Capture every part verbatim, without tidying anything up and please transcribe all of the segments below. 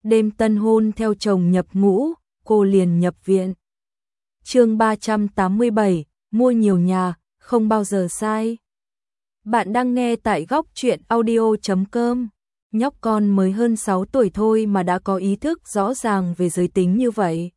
đêm tân hôn theo chồng nhập ngũ, cô liền nhập viện. Chương ba trăm tám mươi bảy, mua nhiều nhà, không bao giờ sai. Bạn đang nghe tại góc truyện audio chấm com. Nhóc con mới hơn sáu tuổi thôi mà đã có ý thức rõ ràng về giới tính như vậy.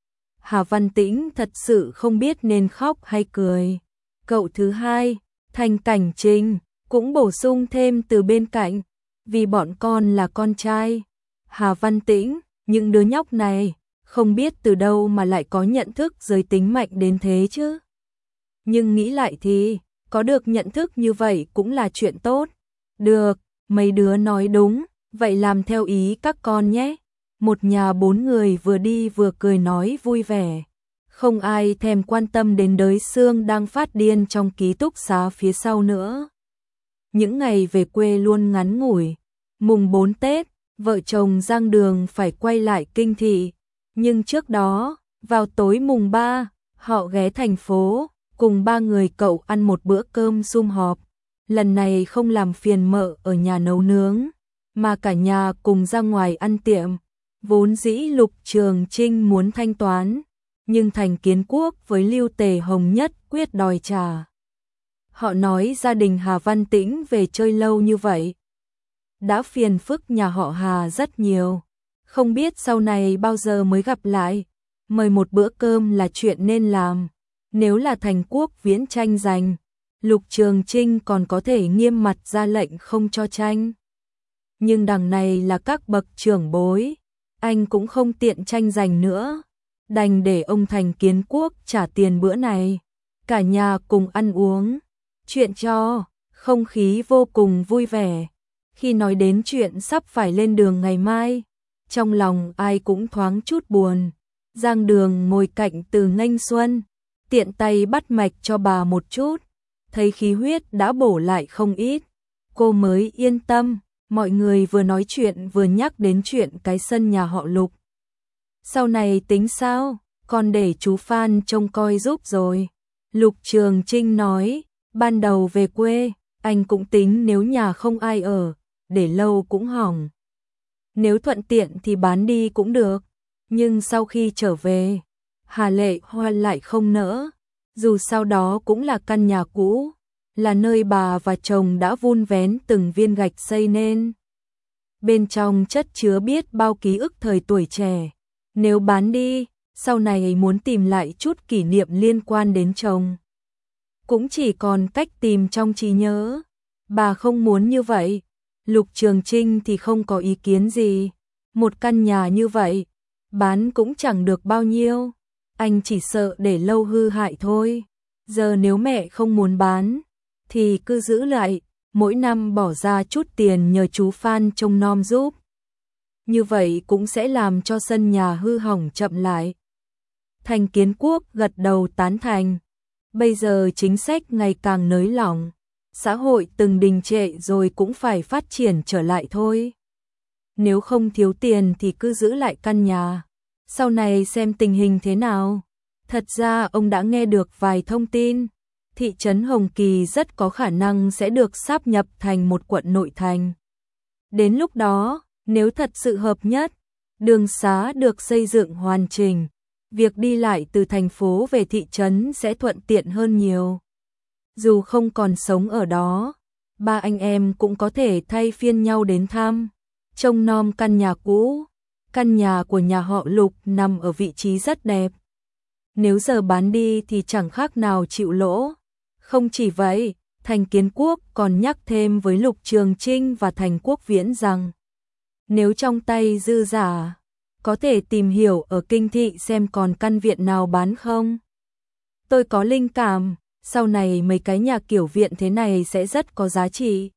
Hà Văn Tĩnh thật sự không biết nên khóc hay cười. Cậu thứ hai, Thành Cảnh Trinh, cũng bổ sung thêm từ bên cạnh, vì bọn con là con trai. Hà Văn Tĩnh, những đứa nhóc này, không biết từ đâu mà lại có nhận thức giới tính mạnh đến thế chứ. Nhưng nghĩ lại thì, có được nhận thức như vậy cũng là chuyện tốt. Được, mấy đứa nói đúng, vậy làm theo ý các con nhé. Một nhà bốn người vừa đi vừa cười nói vui vẻ. Không ai thèm quan tâm đến đới xương đang phát điên trong ký túc xá phía sau nữa. Những ngày về quê luôn ngắn ngủi. Mùng bốn Tết, vợ chồng Giang Đường phải quay lại kinh thị. Nhưng trước đó, vào tối mùng ba, họ ghé thành phố, cùng ba người cậu ăn một bữa cơm sum họp. Lần này không làm phiền mợ ở nhà nấu nướng, mà cả nhà cùng ra ngoài ăn tiệm. Vốn dĩ Lục Trường Trinh muốn thanh toán, nhưng Thành Kiến Quốc với Lưu Tề Hồng nhất quyết đòi trả. Họ nói gia đình Hà Văn Tĩnh về chơi lâu như vậy, đã phiền phức nhà họ Hà rất nhiều, không biết sau này bao giờ mới gặp lại. Mời một bữa cơm là chuyện nên làm. Nếu là Thành Quốc Viễn tranh giành, Lục Trường Trinh còn có thể nghiêm mặt ra lệnh không cho tranh. Nhưng đằng này là các bậc trưởng bối, anh cũng không tiện tranh giành nữa, đành để ông Thành Kiến Quốc trả tiền bữa này. Cả nhà cùng ăn uống, chuyện cho, không khí vô cùng vui vẻ. Khi nói đến chuyện sắp phải lên đường ngày mai, trong lòng ai cũng thoáng chút buồn. Giang Đường ngồi cạnh Từ Nghênh Xuân, tiện tay bắt mạch cho bà một chút, thấy khí huyết đã bổ lại không ít, cô mới yên tâm. Mọi người vừa nói chuyện vừa nhắc đến chuyện cái sân nhà họ Lục. Sau này tính sao, còn để chú Phan trông coi giúp rồi. Lục Trường Trinh nói, ban đầu về quê, anh cũng tính nếu nhà không ai ở, để lâu cũng hỏng. Nếu thuận tiện thì bán đi cũng được, nhưng sau khi trở về, Hà Lệ Hoa lại không nỡ, dù sau đó cũng là căn nhà cũ, là nơi bà và chồng đã vun vén từng viên gạch xây nên. Bên trong chất chứa biết bao ký ức thời tuổi trẻ, nếu bán đi, sau này muốn tìm lại chút kỷ niệm liên quan đến chồng, cũng chỉ còn cách tìm trong trí nhớ. Bà không muốn như vậy, Lục Trường Trinh thì không có ý kiến gì. Một căn nhà như vậy, bán cũng chẳng được bao nhiêu, anh chỉ sợ để lâu hư hại thôi. Giờ nếu mẹ không muốn bán, thì cứ giữ lại, mỗi năm bỏ ra chút tiền nhờ chú Phan trông nom giúp. Như vậy cũng sẽ làm cho sân nhà hư hỏng chậm lại. Thành Kiến Quốc gật đầu tán thành. Bây giờ chính sách ngày càng nới lỏng, xã hội từng đình trệ rồi cũng phải phát triển trở lại thôi. Nếu không thiếu tiền thì cứ giữ lại căn nhà, sau này xem tình hình thế nào. Thật ra ông đã nghe được vài thông tin, thị trấn Hồng Kỳ rất có khả năng sẽ được sáp nhập thành một quận nội thành. Đến lúc đó, nếu thật sự hợp nhất, đường xá được xây dựng hoàn chỉnh, việc đi lại từ thành phố về thị trấn sẽ thuận tiện hơn nhiều. Dù không còn sống ở đó, ba anh em cũng có thể thay phiên nhau đến thăm, trông nom căn nhà cũ. Căn nhà của nhà họ Lục nằm ở vị trí rất đẹp. Nếu giờ bán đi thì chẳng khác nào chịu lỗ. Không chỉ vậy, Thành Kiến Quốc còn nhắc thêm với Lục Trường Trinh và Thành Quốc Viễn rằng, nếu trong tay dư giả, có thể tìm hiểu ở kinh thị xem còn căn viện nào bán không. Tôi có linh cảm, sau này mấy cái nhà kiểu viện thế này sẽ rất có giá trị.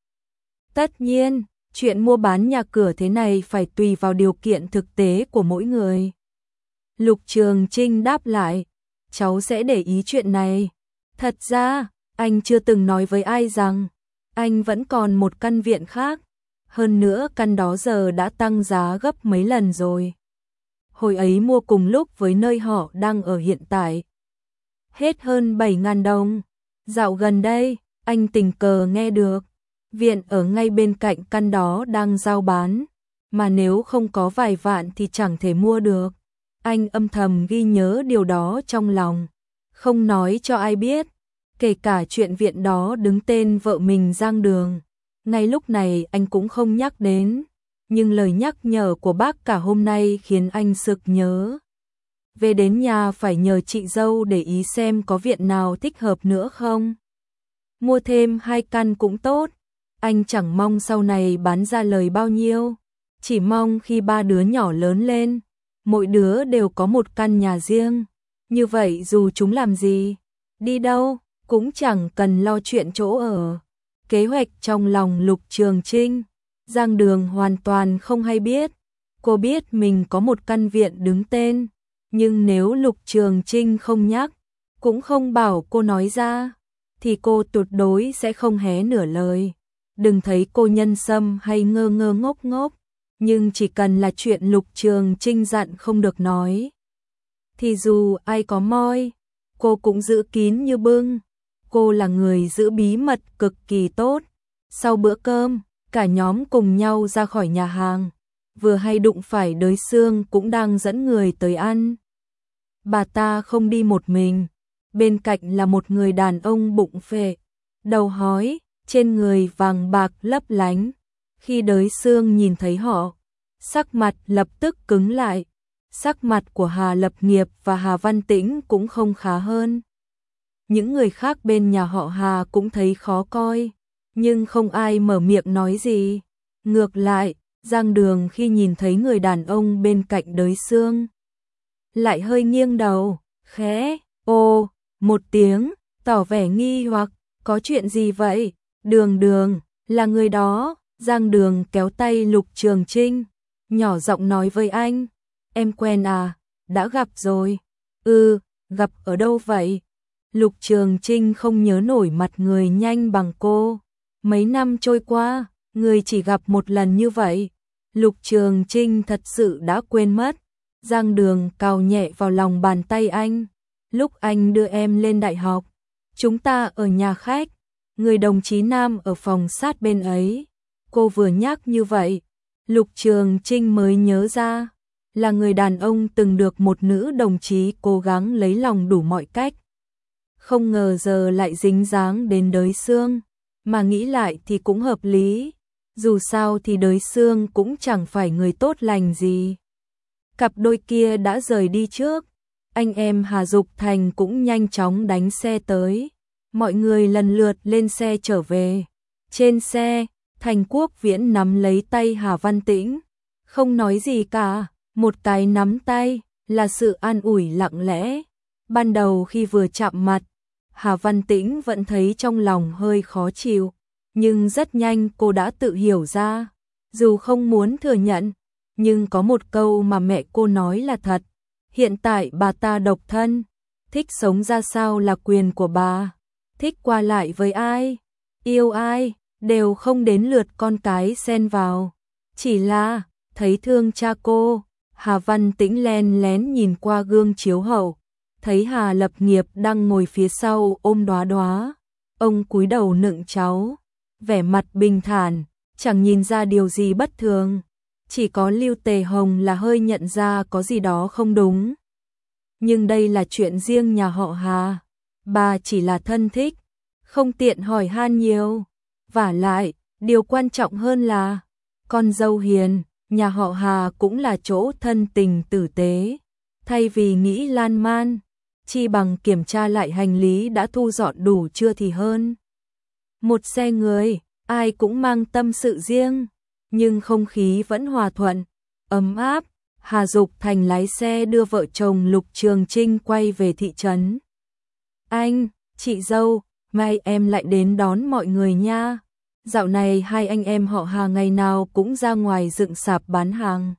Tất nhiên, chuyện mua bán nhà cửa thế này phải tùy vào điều kiện thực tế của mỗi người. Lục Trường Trinh đáp lại, cháu sẽ để ý chuyện này. Thật ra, anh chưa từng nói với ai rằng, anh vẫn còn một căn viện khác. Hơn nữa căn đó giờ đã tăng giá gấp mấy lần rồi. Hồi ấy mua cùng lúc với nơi họ đang ở hiện tại, hết hơn bảy nghìn đồng. Dạo gần đây, anh tình cờ nghe được, viện ở ngay bên cạnh căn đó đang giao bán, mà nếu không có vài vạn thì chẳng thể mua được. Anh âm thầm ghi nhớ điều đó trong lòng, không nói cho ai biết, kể cả chuyện viện đó đứng tên vợ mình Giang Đường. Ngay lúc này anh cũng không nhắc đến, nhưng lời nhắc nhở của bác cả hôm nay khiến anh sực nhớ. Về đến nhà phải nhờ chị dâu để ý xem có viện nào thích hợp nữa không. Mua thêm hai căn cũng tốt, anh chẳng mong sau này bán ra lời bao nhiêu, chỉ mong khi ba đứa nhỏ lớn lên, mỗi đứa đều có một căn nhà riêng. Như vậy dù chúng làm gì, đi đâu, cũng chẳng cần lo chuyện chỗ ở. Kế hoạch trong lòng Lục Trường Trinh, Giang Đường hoàn toàn không hay biết. Cô biết mình có một căn viện đứng tên, nhưng nếu Lục Trường Trinh không nhắc, cũng không bảo cô nói ra, thì cô tuyệt đối sẽ không hé nửa lời. Đừng thấy cô nhân sâm hay ngơ ngơ ngốc ngốc, nhưng chỉ cần là chuyện Lục Trường Trinh dặn không được nói, thì dù ai có moi, cô cũng giữ kín như bưng. Cô là người giữ bí mật cực kỳ tốt. Sau bữa cơm, cả nhóm cùng nhau ra khỏi nhà hàng, vừa hay đụng phải Đới Sương cũng đang dẫn người tới ăn. Bà ta không đi một mình, bên cạnh là một người đàn ông bụng phệ, đầu hói, trên người vàng bạc lấp lánh. Khi Đới Sương nhìn thấy họ, sắc mặt lập tức cứng lại. Sắc mặt của Hà Lập Nghiệp và Hà Văn Tĩnh cũng không khá hơn. Những người khác bên nhà họ Hà cũng thấy khó coi, nhưng không ai mở miệng nói gì. Ngược lại, Giang Đường khi nhìn thấy người đàn ông bên cạnh Đới Sương, lại hơi nghiêng đầu, khẽ, ô, một tiếng, tỏ vẻ nghi hoặc, có chuyện gì vậy? Đường Đường, là người đó. Giang Đường kéo tay Lục Trường Trinh, nhỏ giọng nói với anh, em quen à, đã gặp rồi. Ừ, gặp ở đâu vậy? Lục Trường Trinh không nhớ nổi mặt người nhanh bằng cô. Mấy năm trôi qua, người chỉ gặp một lần như vậy. Lục Trường Trinh thật sự đã quên mất. Giang Đường cào nhẹ vào lòng bàn tay anh. Lúc anh đưa em lên đại học, chúng ta ở nhà khách, người đồng chí nam ở phòng sát bên ấy. Cô vừa nhắc như vậy, Lục Trường Trinh mới nhớ ra, là người đàn ông từng được một nữ đồng chí cố gắng lấy lòng đủ mọi cách. Không ngờ giờ lại dính dáng đến Đới Sương, mà nghĩ lại thì cũng hợp lý, dù sao thì Đới Sương cũng chẳng phải người tốt lành gì. Cặp đôi kia đã rời đi trước, anh em Hà Dục Thành cũng nhanh chóng đánh xe tới, mọi người lần lượt lên xe trở về. Trên xe, Thành Quốc Viễn nắm lấy tay Hà Văn Tĩnh, không nói gì cả, một cái nắm tay là sự an ủi lặng lẽ. Ban đầu khi vừa chạm mặt, Hà Văn Tĩnh vẫn thấy trong lòng hơi khó chịu, nhưng rất nhanh cô đã tự hiểu ra, dù không muốn thừa nhận, nhưng có một câu mà mẹ cô nói là thật, hiện tại bà ta độc thân, thích sống ra sao là quyền của bà, thích qua lại với ai, yêu ai, đều không đến lượt con cái xen vào. Chỉ là, thấy thương cha cô, Hà Văn Tĩnh len lén nhìn qua gương chiếu hậu, thấy Hà Lập Nghiệp đang ngồi phía sau ôm Đóa Đóa, ông cúi đầu nựng cháu, vẻ mặt bình thản, chẳng nhìn ra điều gì bất thường, chỉ có Lưu Tề Hồng là hơi nhận ra có gì đó không đúng. Nhưng đây là chuyện riêng nhà họ Hà, bà chỉ là thân thích, không tiện hỏi han nhiều, vả lại, điều quan trọng hơn là, con dâu hiền, nhà họ Hà cũng là chỗ thân tình tử tế, thay vì nghĩ lan man, chi bằng kiểm tra lại hành lý đã thu dọn đủ chưa thì hơn. Một xe người, ai cũng mang tâm sự riêng, nhưng không khí vẫn hòa thuận, ấm áp. Hà Dục Thành lái xe đưa vợ chồng Lục Trường Trinh quay về thị trấn. Anh, chị dâu, mai em lại đến đón mọi người nha. Dạo này hai anh em họ Hà ngày nào cũng ra ngoài dựng sạp bán hàng.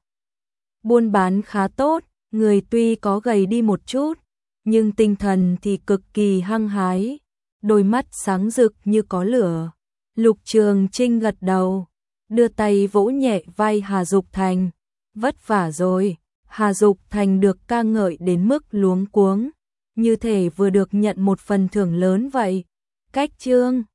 Buôn bán khá tốt, người tuy có gầy đi một chút, nhưng tinh thần thì cực kỳ hăng hái, đôi mắt sáng rực như có lửa. Lục Trường Trinh gật đầu, đưa tay vỗ nhẹ vai Hà Dục Thành. Vất vả rồi. Hà Dục Thành được ca ngợi đến mức luống cuống, như thể vừa được nhận một phần thưởng lớn vậy. Cách chương